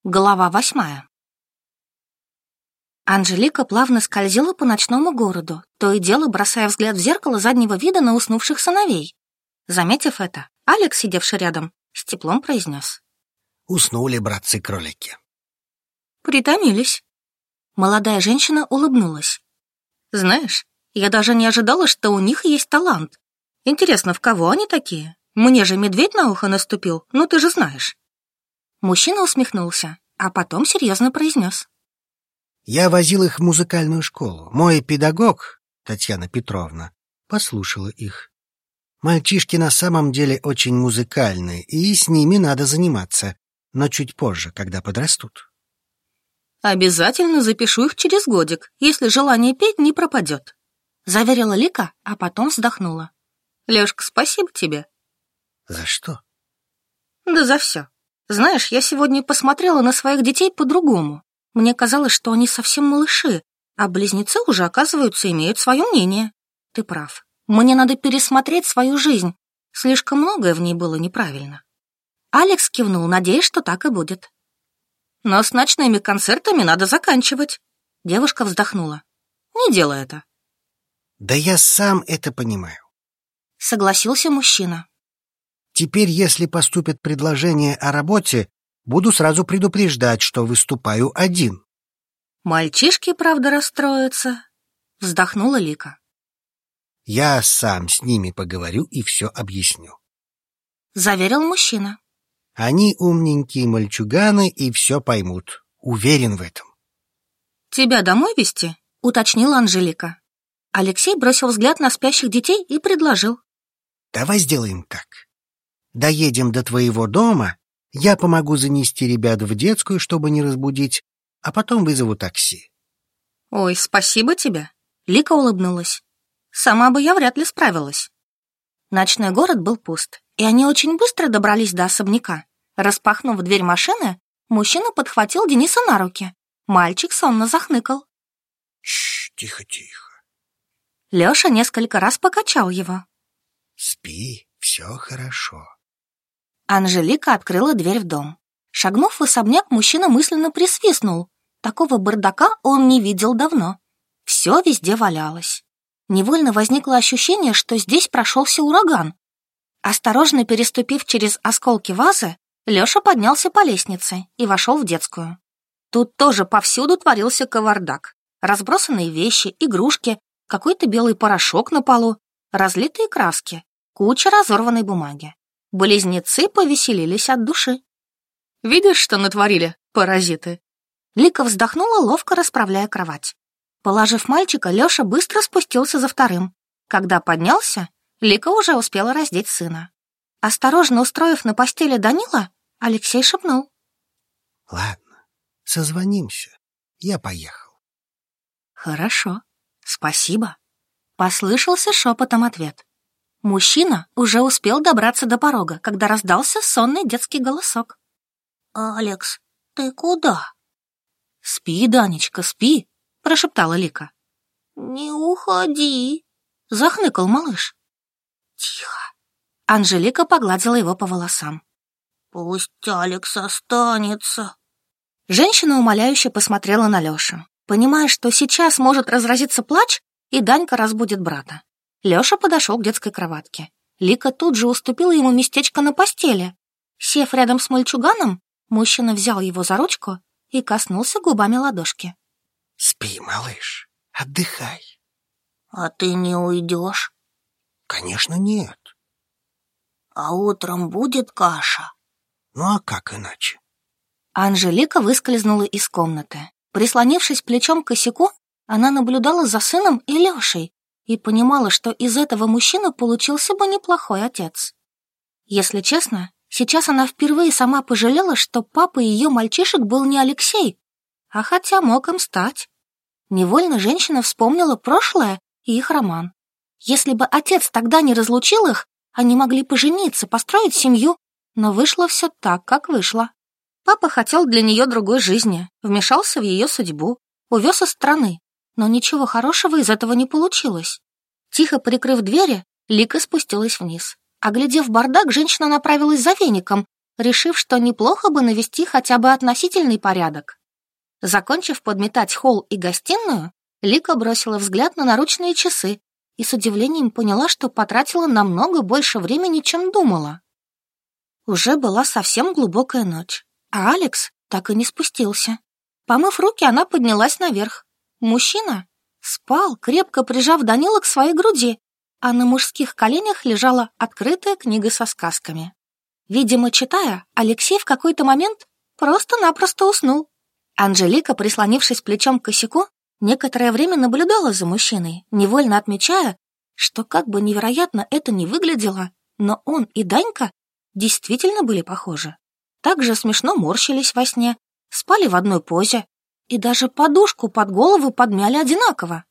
Глава 8. Анжелика плавно скользила по ночному городу, то и дело бросая взгляд в зеркало заднего вида на уснувших сыновей. Заметив это, Алекс, сидевший рядом, с теплом произнес: «Уснули, братцы-кролики». «Притомились». Молодая женщина улыбнулась. «Знаешь, я даже не ожидала, что у них есть талант. Интересно, в кого они такие? Мне же медведь на ухо наступил, ну ты же знаешь». Мужчина усмехнулся, а потом серьезно произнес: «Я возил их в музыкальную школу. Мой педагог, Татьяна Петровна, послушала их. Мальчишки на самом деле очень музыкальные, и с ними надо заниматься, но чуть позже, когда подрастут». «Обязательно запишу их через годик, если желание петь не пропадет», — заверила Лика, а потом вздохнула. «Лёшка, спасибо тебе». «За что?» «Да за все. Знаешь, я сегодня посмотрела на своих детей по-другому. Мне казалось, что они совсем малыши, а близнецы уже, оказывается, имеют свое мнение. Ты прав. Мне надо пересмотреть свою жизнь. Слишком многое в ней было неправильно». Алекс кивнул, надеясь, что так и будет. «Но с ночными концертами надо заканчивать». Девушка вздохнула. «Не делай это». «Да я сам это понимаю. Согласился мужчина. Теперь, если поступят предложения о работе, буду сразу предупреждать, что выступаю один». «Мальчишки, правда, расстроятся», — вздохнула Лика. «Я сам с ними поговорю и все объясню. Заверил мужчина. Они умненькие мальчуганы и все поймут. Уверен в этом». «Тебя домой везти?» — уточнила Анжелика. Алексей бросил взгляд на спящих детей и предложил. «Давай сделаем так. Доедем до твоего дома, я помогу занести ребят в детскую, чтобы не разбудить, а потом вызову такси». «Ой, спасибо тебе», — Лика улыбнулась. «Сама бы я вряд ли справилась». Ночной город был пуст, и они очень быстро добрались до особняка. Распахнув дверь машины, мужчина подхватил Дениса на руки. Мальчик сонно захныкал. Тихо. Лёша несколько раз покачал его. Спи, все хорошо». Анжелика открыла дверь в дом. Шагнув в особняк, мужчина мысленно присвистнул. Такого бардака он не видел давно. Все везде валялось. Невольно возникло ощущение, что здесь прошелся ураган. Осторожно переступив через осколки вазы, Лёша поднялся по лестнице и вошел в детскую. Тут тоже повсюду творился кавардак. Разбросанные вещи, игрушки, какой-то белый порошок на полу, разлитые краски, куча разорванной бумаги. Близнецы повеселились от души. «Видишь, что натворили, паразиты?» Лика вздохнула, ловко расправляя кровать. Положив мальчика, Лёша быстро спустился за вторым. Когда поднялся, Лика уже успела раздеть сына. Осторожно устроив на постели Данила, Алексей шепнул. «Ладно, созвонимся. Я поехал». «Хорошо, спасибо», — послышался шепотом ответ. Мужчина уже успел добраться до порога, когда раздался сонный детский голосок. «Алекс, ты куда?» «Спи, Данечка, спи», — прошептала Лика. «Не уходи», — захныкал малыш. «Тихо». Анжелика погладила его по волосам. «Пусть Алекс останется». Женщина умоляюще посмотрела на Лёшу, понимая, что сейчас может разразиться плач, и Данька разбудит брата. Лёша подошел к детской кроватке. Лика тут же уступила ему местечко на постели. Сев рядом с мальчуганом, мужчина взял его за ручку и коснулся губами ладошки. «Спи, малыш, отдыхай». «А ты не уйдешь?» «Конечно, нет». «А утром будет каша?» Ну а как иначе?» Анжелика выскользнула из комнаты. Прислонившись плечом к косяку, она наблюдала за сыном и Лёшей и понимала, что из этого мужчины получился бы неплохой отец. Если честно, сейчас она впервые сама пожалела, что папой ее мальчишек был не Алексей, а хотя мог им стать. Невольно женщина вспомнила прошлое и их роман. Если бы отец тогда не разлучил их, они могли пожениться, построить семью, но вышло все так, как вышло. Папа хотел для нее другой жизни, вмешался в ее судьбу, увез из страны, но ничего хорошего из этого не получилось. Тихо прикрыв двери, Лика спустилась вниз. Оглядев бардак, женщина направилась за веником, решив, что неплохо бы навести хотя бы относительный порядок. Закончив подметать холл и гостиную, Лика бросила взгляд на наручные часы и с удивлением поняла, что потратила намного больше времени, чем думала. Уже была совсем глубокая ночь, а Алекс так и не спустился. Помыв руки, она поднялась наверх. Мужчина спал, крепко прижав Данила к своей груди, а на мужских коленях лежала открытая книга со сказками. Видимо, читая, Алексей в какой-то момент просто-напросто уснул. Анжелика, прислонившись плечом к косяку, некоторое время наблюдала за мужчиной, невольно отмечая, что как бы невероятно это ни выглядело, но он и Данька действительно были похожи. Также смешно морщились во сне, спали в одной позе и даже подушку под голову подмяли одинаково.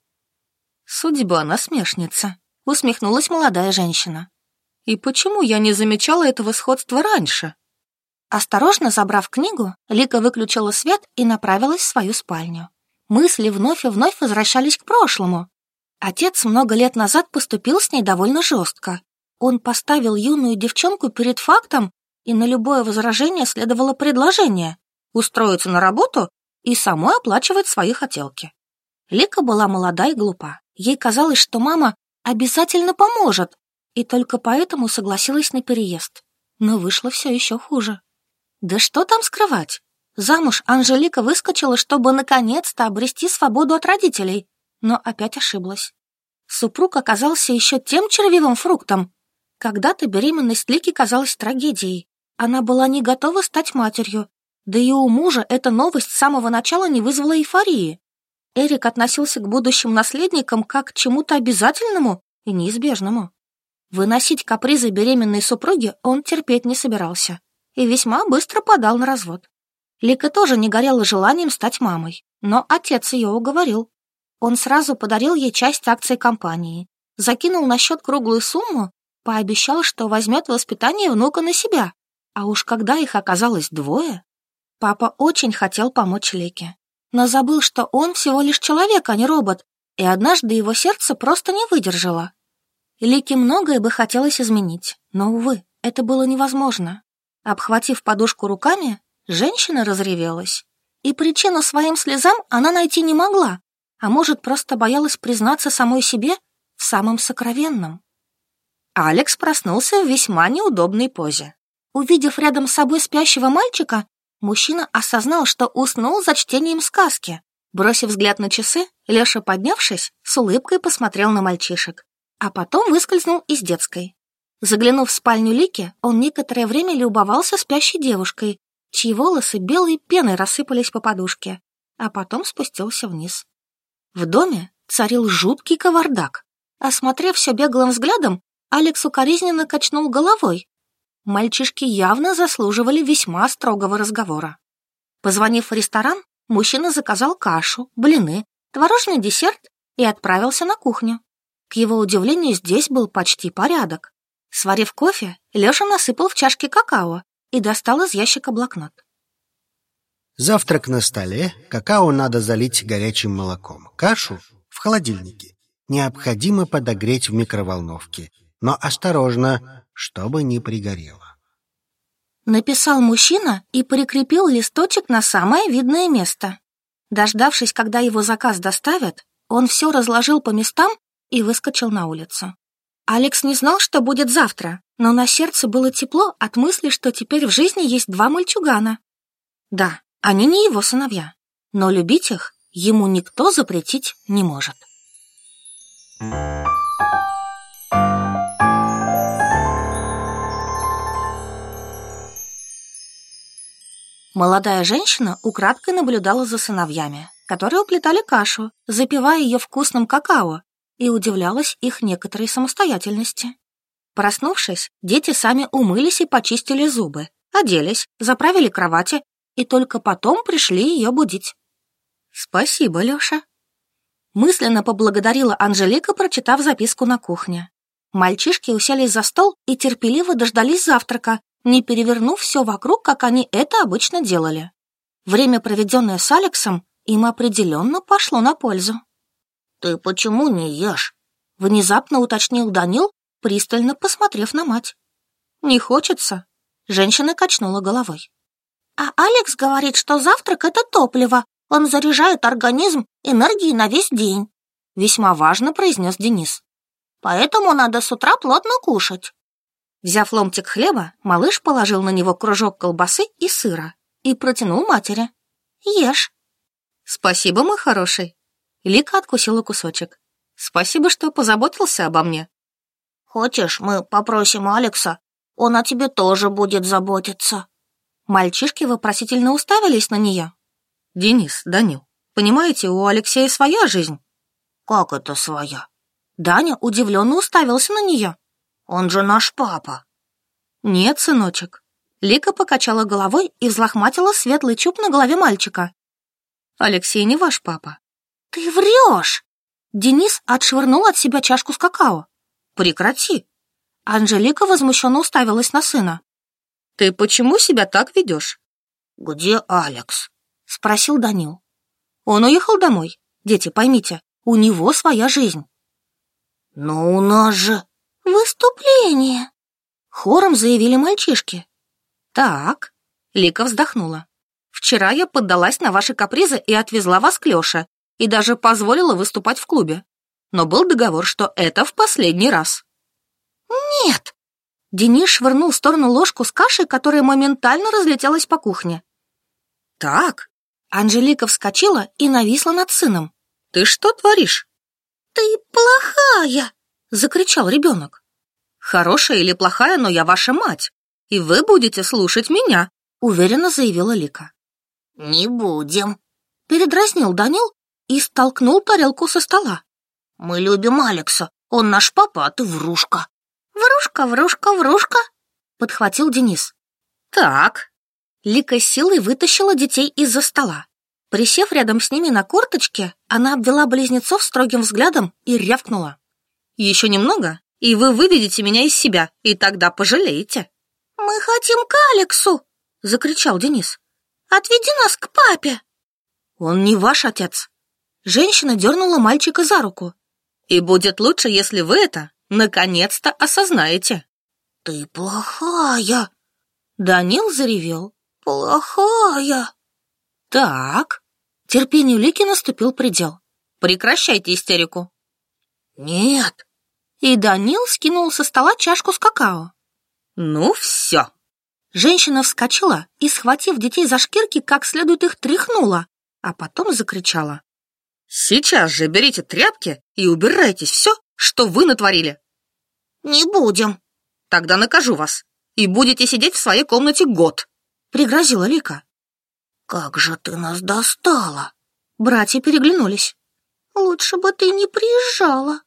«Судьба насмешница», — усмехнулась молодая женщина. «И почему я не замечала этого сходства раньше?» Осторожно забрав книгу, Лика выключила свет и направилась в свою спальню. Мысли вновь и вновь возвращались к прошлому. Отец много лет назад поступил с ней довольно жестко. Он поставил юную девчонку перед фактом, и на любое возражение следовало предложение устроиться на работу и самой оплачивать свои хотелки. Лика была молода и глупа. Ей казалось, что мама обязательно поможет, и только поэтому согласилась на переезд. Но вышло все еще хуже. Да что там скрывать? Замуж Анжелика выскочила, чтобы наконец-то обрести свободу от родителей, но опять ошиблась. Супруг оказался еще тем червивым фруктом. Когда-то беременность Лики казалась трагедией. Она была не готова стать матерью, да и у мужа эта новость с самого начала не вызвала эйфории. Эрик относился к будущим наследникам как к чему-то обязательному и неизбежному. Выносить капризы беременной супруги он терпеть не собирался и весьма быстро подал на развод. Лика тоже не горела желанием стать мамой, но отец ее уговорил. Он сразу подарил ей часть акций компании, закинул на счет круглую сумму, пообещал, что возьмет воспитание внука на себя. А уж когда их оказалось двое, папа очень хотел помочь Лике, но забыл, что он всего лишь человек, а не робот, и однажды его сердце просто не выдержало. Лике многое бы хотелось изменить, но, увы, это было невозможно. Обхватив подушку руками, женщина разревелась. И причину своим слезам она найти не могла, а может, просто боялась признаться самой себе в самом сокровенном. Алекс проснулся в весьма неудобной позе. Увидев рядом с собой спящего мальчика, мужчина осознал, что уснул за чтением сказки. Бросив взгляд на часы, Леша, поднявшись, с улыбкой посмотрел на мальчишек, а потом выскользнул из детской. Заглянув в спальню Лики, он некоторое время любовался спящей девушкой, чьи волосы белой пеной рассыпались по подушке, а потом спустился вниз. В доме царил жуткий кавардак. Осмотрев все беглым взглядом, Алекс укоризненно качнул головой. Мальчишки явно заслуживали весьма строгого разговора. Позвонив в ресторан, мужчина заказал кашу, блины, творожный десерт и отправился на кухню. К его удивлению, здесь был почти порядок. Сварив кофе, Леша насыпал в чашки какао и достал из ящика блокнот. Завтрак на столе, какао надо залить горячим молоком. Кашу в холодильнике необходимо подогреть в микроволновке, но осторожно, чтобы не пригорело. Написал мужчина и прикрепил листочек на самое видное место. Дождавшись, когда его заказ доставят, он все разложил по местам и выскочил на улицу. Алекс не знал, что будет завтра, но на сердце было тепло от мысли, что теперь в жизни есть два мальчугана. Да, они не его сыновья, но любить их ему никто запретить не может. Молодая женщина украдкой наблюдала за сыновьями, которые уплетали кашу, запивая ее вкусным какао, и удивлялась их некоторой самостоятельности. Проснувшись, дети сами умылись и почистили зубы, оделись, заправили кровати и только потом пришли ее будить. «Спасибо, Леша», — мысленно поблагодарила Анжелика, прочитав записку на кухне. Мальчишки уселись за стол и терпеливо дождались завтрака, не перевернув все вокруг, как они это обычно делали. Время, проведенное с Алексом, им определенно пошло на пользу. «Ты почему не ешь?» — внезапно уточнил Данил, пристально посмотрев на мать. «Не хочется». Женщина качнула головой. А Алекс говорит, что завтрак — это топливо. Он заряжает организм энергией на весь день. Весьма важно произнес Денис. Поэтому надо с утра плотно кушать. Взяв ломтик хлеба, малыш положил на него кружок колбасы и сыра и протянул матери. Ешь. Спасибо, мой хороший. Лика откусила кусочек. Спасибо, что позаботился обо мне. Хочешь, мы попросим Алекса? Он о тебе тоже будет заботиться. Мальчишки вопросительно уставились на нее. Денис, Данил, понимаете, у Алексея своя жизнь. Как это своя? Даня удивленно уставился на нее. Он же наш папа. Нет, сыночек. Лика покачала головой и взлохматила светлый чуб на голове мальчика. Алексей не ваш папа. Ты врешь! Денис отшвырнул от себя чашку с какао. Прекрати. Анжелика возмущенно уставилась на сына. Ты почему себя так ведешь? Где Алекс? Спросил Данил. Он уехал домой. Дети, поймите, у него своя жизнь. Но у нас же... Выступление! Хором заявили мальчишки. Так, Лика вздохнула. Вчера я поддалась на ваши капризы и отвезла вас к Лёше, и даже позволила выступать в клубе. Но был договор, что это в последний раз. Нет! Денис швырнул в сторону ложку с кашей, которая моментально разлетелась по кухне. Так, Анжелика вскочила и нависла над сыном. Ты что творишь? Ты плохая! Закричал ребенок. Хорошая или плохая, но я ваша мать, и вы будете слушать меня, уверенно заявила Лика. Не будем, передразнил Данил и столкнул тарелку со стола. Мы любим Алекса, он наш папа, а ты врушка. Врушка, врушка, врушка, подхватил Денис. Так. Лика силой вытащила детей из-за стола. Присев рядом с ними на корточке, она обвела близнецов строгим взглядом и рявкнула. Еще немного, и вы выведете меня из себя, и тогда пожалеете. Мы хотим к Алексу, закричал Денис. Отведи нас к папе. Он не ваш отец. Женщина дернула мальчика за руку. И будет лучше, если вы это наконец-то осознаете. Ты плохая. Данил заревел. Плохая. Так. Терпению Лики наступил предел. Прекращайте истерику. Нет. И Данил скинул со стола чашку с какао. Ну все. Женщина вскочила и, схватив детей за шкирки, как следует их тряхнула, а потом закричала. Сейчас же берите тряпки и убирайтесь все, что вы натворили. Не будем. Тогда накажу вас. И будете сидеть в своей комнате год, пригрозила Лика. Как же ты нас достала. Братья переглянулись. Лучше бы ты не приезжала.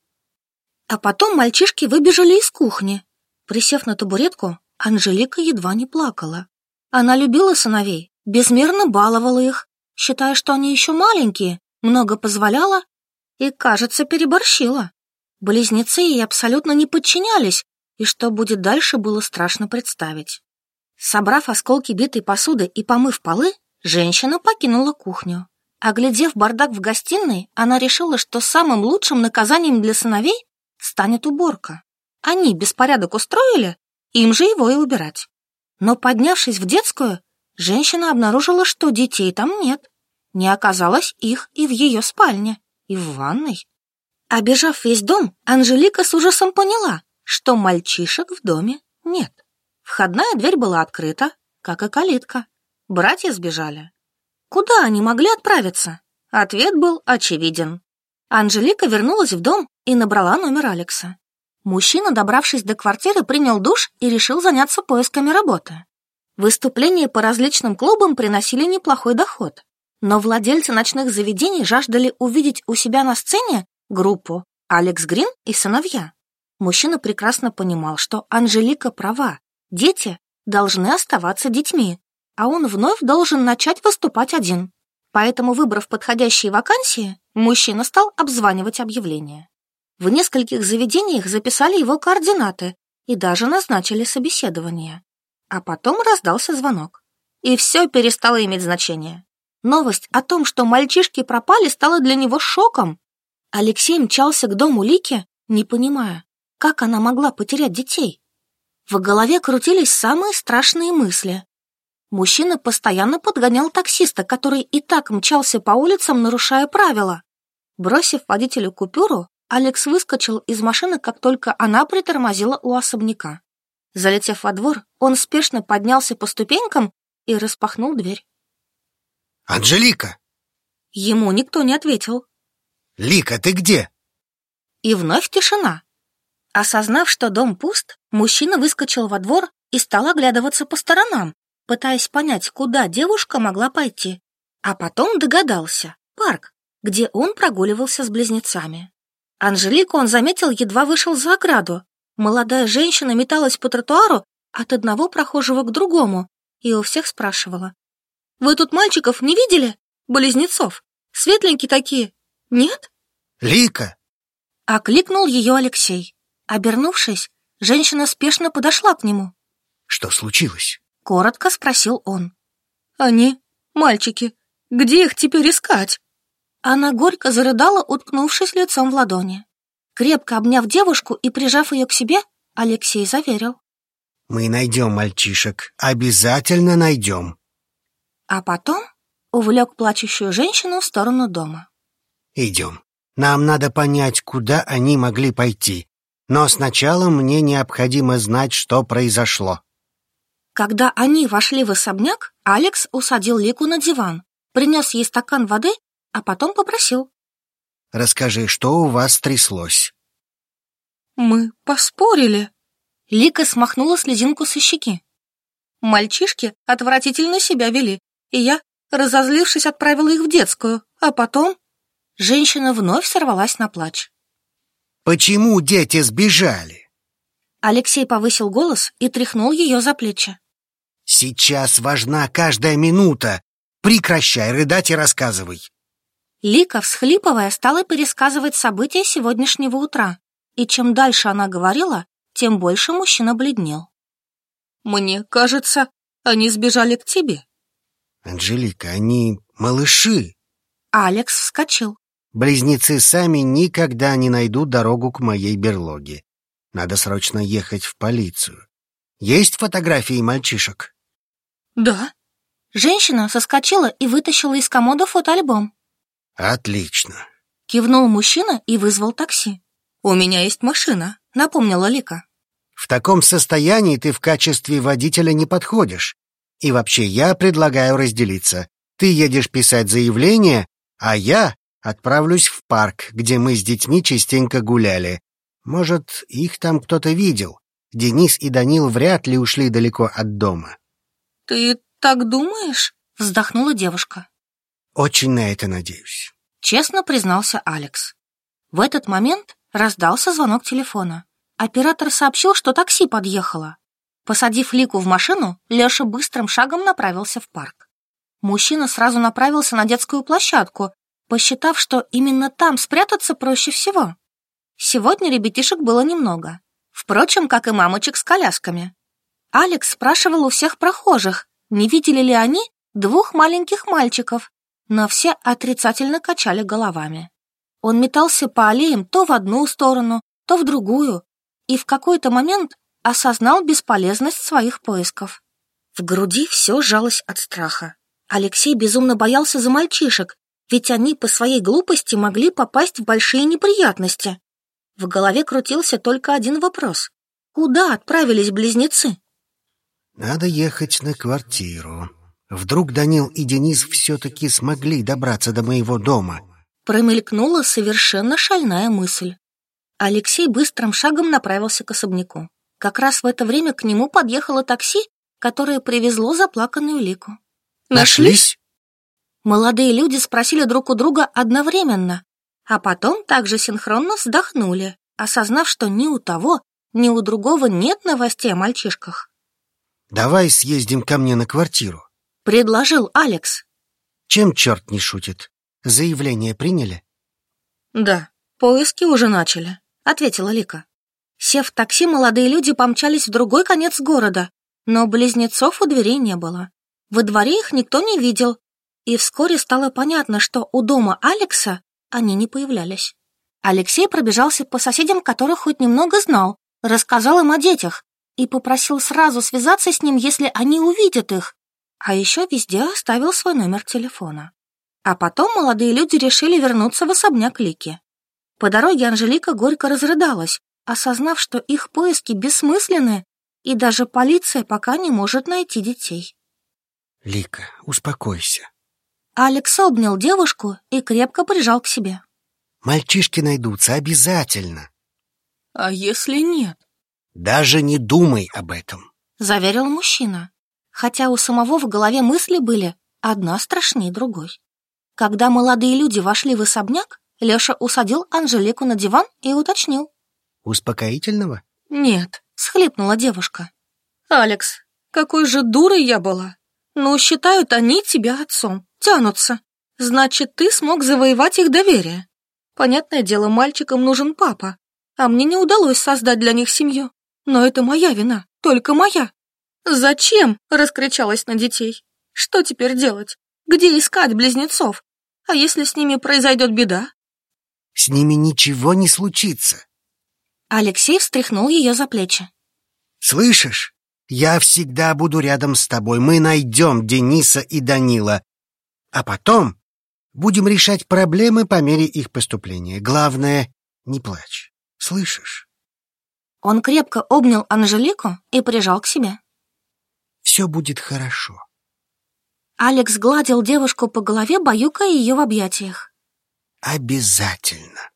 А потом мальчишки выбежали из кухни. Присев на табуретку, Анжелика едва не плакала. Она любила сыновей, безмерно баловала их, считая, что они еще маленькие, много позволяла и, кажется, переборщила. Близнецы ей абсолютно не подчинялись, и что будет дальше, было страшно представить. Собрав осколки битой посуды и помыв полы, женщина покинула кухню. Оглядев бардак в гостиной, она решила, что самым лучшим наказанием для сыновей станет уборка. Они беспорядок устроили, им же его и убирать. Но, поднявшись в детскую, женщина обнаружила, что детей там нет. Не оказалось их и в ее спальне, и в ванной. Обежав весь дом, Анжелика с ужасом поняла, что мальчишек в доме нет. Входная дверь была открыта, как и калитка. Братья сбежали. Куда они могли отправиться? Ответ был очевиден. Анжелика вернулась в дом и набрала номер Алекса. Мужчина, добравшись до квартиры, принял душ и решил заняться поисками работы. Выступления по различным клубам приносили неплохой доход. Но владельцы ночных заведений жаждали увидеть у себя на сцене группу «Алекс Грин и сыновья». Мужчина прекрасно понимал, что Анжелика права. Дети должны оставаться детьми, а он вновь должен начать выступать один. Поэтому, выбрав подходящие вакансии, мужчина стал обзванивать объявления. В нескольких заведениях записали его координаты и даже назначили собеседование. А потом раздался звонок. И все перестало иметь значение. Новость о том, что мальчишки пропали, стала для него шоком. Алексей мчался к дому Лики, не понимая, как она могла потерять детей. В голове крутились самые страшные мысли. Мужчина постоянно подгонял таксиста, который и так мчался по улицам, нарушая правила. Бросив водителю купюру, Алекс выскочил из машины, как только она притормозила у особняка. Залетев во двор, он спешно поднялся по ступенькам и распахнул дверь. «Анжелика!» Ему никто не ответил. «Лика, ты где?» И вновь тишина. Осознав, что дом пуст, мужчина выскочил во двор и стал оглядываться по сторонам, пытаясь понять, куда девушка могла пойти. А потом догадался — парк, где он прогуливался с близнецами. Анжелику он заметил, едва вышел за ограду. Молодая женщина металась по тротуару от одного прохожего к другому и у всех спрашивала: «Вы тут мальчиков не видели? Близнецов. Светленькие такие. Нет?» «Лика!» — окликнул ее Алексей. Обернувшись, женщина спешно подошла к нему. «Что случилось?» — коротко спросил он. «Они, мальчики, где их теперь искать?» Она горько зарыдала, уткнувшись лицом в ладони. Крепко обняв девушку и прижав ее к себе, Алексей заверил: «Мы найдем мальчишек, обязательно найдем». А потом увлек плачущую женщину в сторону дома. «Идем. Нам надо понять, куда они могли пойти. Но сначала мне необходимо знать, что произошло». Когда они вошли в особняк, Алекс усадил Лику на диван, принес ей стакан воды, а потом попросил: «Расскажи, что у вас стряслось?» «Мы поспорили». Лика смахнула слезинку со щеки. «Мальчишки отвратительно себя вели, и я, разозлившись, отправила их в детскую, а потом...» Женщина вновь сорвалась на плач. «Почему дети сбежали?» Алексей повысил голос и тряхнул ее за плечи. «Сейчас важна каждая минута. Прекращай рыдать и рассказывай». Лика, всхлипывая, стала пересказывать события сегодняшнего утра, и чем дальше она говорила, тем больше мужчина бледнел. «Мне кажется, они сбежали к тебе». «Анжелика, они малыши». Алекс вскочил. «Близнецы сами никогда не найдут дорогу к моей берлоге. Надо срочно ехать в полицию. Есть фотографии мальчишек?» «Да». Женщина соскочила и вытащила из комода фотоальбом. «Отлично», — кивнул мужчина и вызвал такси. «У меня есть машина», — напомнила Лика. «В таком состоянии ты в качестве водителя не подходишь. И вообще я предлагаю разделиться. Ты едешь писать заявление, а я отправлюсь в парк, где мы с детьми частенько гуляли. Может, их там кто-то видел. Денис и Данил вряд ли ушли далеко от дома». «Ты так думаешь?» — вздохнула девушка. «Очень на это надеюсь», — честно признался Алекс. В этот момент раздался звонок телефона. Оператор сообщил, что такси подъехало. Посадив Лику в машину, Леша быстрым шагом направился в парк. Мужчина сразу направился на детскую площадку, посчитав, что именно там спрятаться проще всего. Сегодня ребятишек было немного. Впрочем, как и мамочек с колясками. Алекс спрашивал у всех прохожих, не видели ли они двух маленьких мальчиков, но все отрицательно качали головами. Он метался по аллеям то в одну сторону, то в другую, и в какой-то момент осознал бесполезность своих поисков. В груди все сжалось от страха. Алексей безумно боялся за мальчишек, ведь они по своей глупости могли попасть в большие неприятности. В голове крутился только один вопрос: куда отправились близнецы? «Надо ехать на квартиру. Вдруг Данил и Денис все-таки смогли добраться до моего дома?» Промелькнула совершенно шальная мысль. Алексей быстрым шагом направился к особняку. Как раз в это время к нему подъехало такси, которое привезло заплаканную Лику. «Нашлись?» Молодые люди спросили друг у друга одновременно, а потом также синхронно вздохнули, осознав, что ни у того, ни у другого нет новостей о мальчишках. «Давай съездим ко мне на квартиру», — предложил Алекс. «Чем черт не шутит? Заявление приняли?» «Да, поиски уже начали», — ответила Лика. Сев в такси, молодые люди помчались в другой конец города, но близнецов у дверей не было. Во дворе их никто не видел, и вскоре стало понятно, что у дома Алекса они не появлялись. Алексей пробежался по соседям, которых хоть немного знал, рассказал им о детях, и попросил сразу связаться с ним, если они увидят их. А еще везде оставил свой номер телефона. А потом молодые люди решили вернуться в особняк Лики. По дороге Анжелика горько разрыдалась, осознав, что их поиски бессмысленны, и даже полиция пока не может найти детей. Лика, успокойся. Алекс обнял девушку и крепко прижал к себе. Мальчишки найдутся обязательно. А если нет? Даже не думай об этом, заверил мужчина, хотя у самого в голове мысли были одна страшнее другой. Когда молодые люди вошли в особняк, Леша усадил Анжелику на диван и уточнил. Успокоительного? Нет, Схлипнула девушка. Алекс, какой же дурой я была. Ну, считают они тебя отцом, тянутся. Значит, ты смог завоевать их доверие. Понятное дело, мальчикам нужен папа, а мне не удалось создать для них семью. Но это моя вина, только моя. Зачем? Раскричалась на детей. Что теперь делать? Где искать близнецов? А если с ними произойдет беда? С ними ничего не случится. Алексей встряхнул ее за плечи. Слышишь? Я всегда буду рядом с тобой. Мы найдем Дениса и Данила. А потом будем решать проблемы по мере их поступления. Главное, не плачь. Слышишь? Он крепко обнял Анжелику и прижал к себе. Все будет хорошо. Алекс гладил девушку по голове, баюкая ее в объятиях. Обязательно.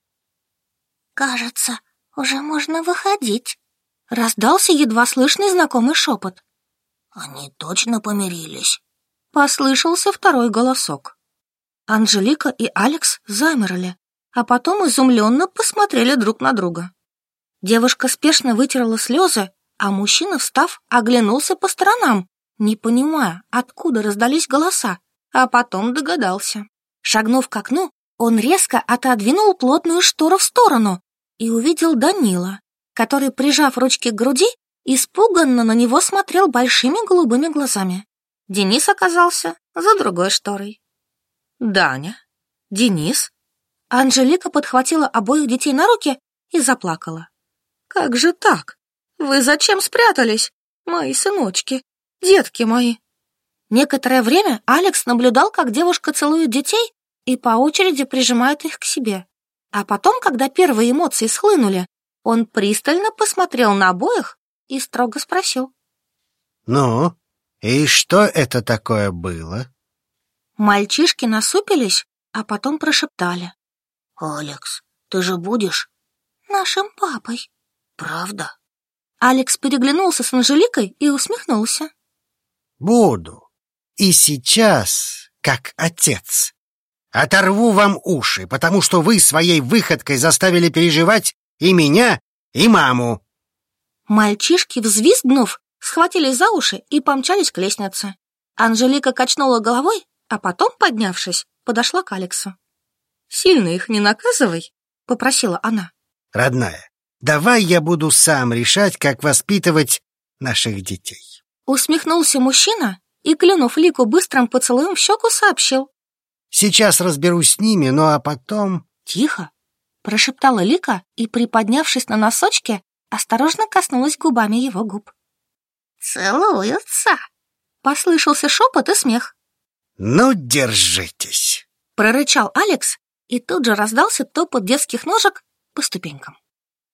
Кажется, уже можно выходить. Раздался едва слышный знакомый шепот. Они точно помирились. Послышался второй голосок. Анжелика и Алекс замерли, а потом изумленно посмотрели друг на друга. Девушка спешно вытерла слезы, а мужчина, встав, оглянулся по сторонам, не понимая, откуда раздались голоса, а потом догадался. Шагнув к окну, он резко отодвинул плотную штору в сторону и увидел Данила, который, прижав ручки к груди, испуганно на него смотрел большими голубыми глазами. Денис оказался за другой шторой. Даня? Денис? Анжелика подхватила обоих детей на руки и заплакала. Как же так? Вы зачем спрятались, мои сыночки, детки мои? Некоторое время Алекс наблюдал, как девушка целует детей и по очереди прижимает их к себе. А потом, когда первые эмоции схлынули, он пристально посмотрел на обоих и строго спросил. Ну, и что это такое было? Мальчишки насупились, а потом прошептали. «Алекс, ты же будешь нашим папой?» «Правда?» Алекс переглянулся с Анжеликой и усмехнулся. Буду. И сейчас, как отец, оторву вам уши, потому что вы своей выходкой заставили переживать и меня, и маму. Мальчишки, взвизгнув, схватились за уши и помчались к лестнице. Анжелика качнула головой, а потом, поднявшись, подошла к Алексу. «Сильно их не наказывай», — попросила она. Родная, давай я буду сам решать, как воспитывать наших детей. Усмехнулся мужчина и, клюнув Лику быстрым поцелуем в щеку, сообщил. Сейчас разберусь с ними, ну а потом... Тихо, прошептала Лика и, приподнявшись на носочки, осторожно коснулась губами его губ. «Целуются!» — послышался шепот и смех. Ну, держитесь! Прорычал Алекс, и тут же раздался топот детских ножек по ступенькам.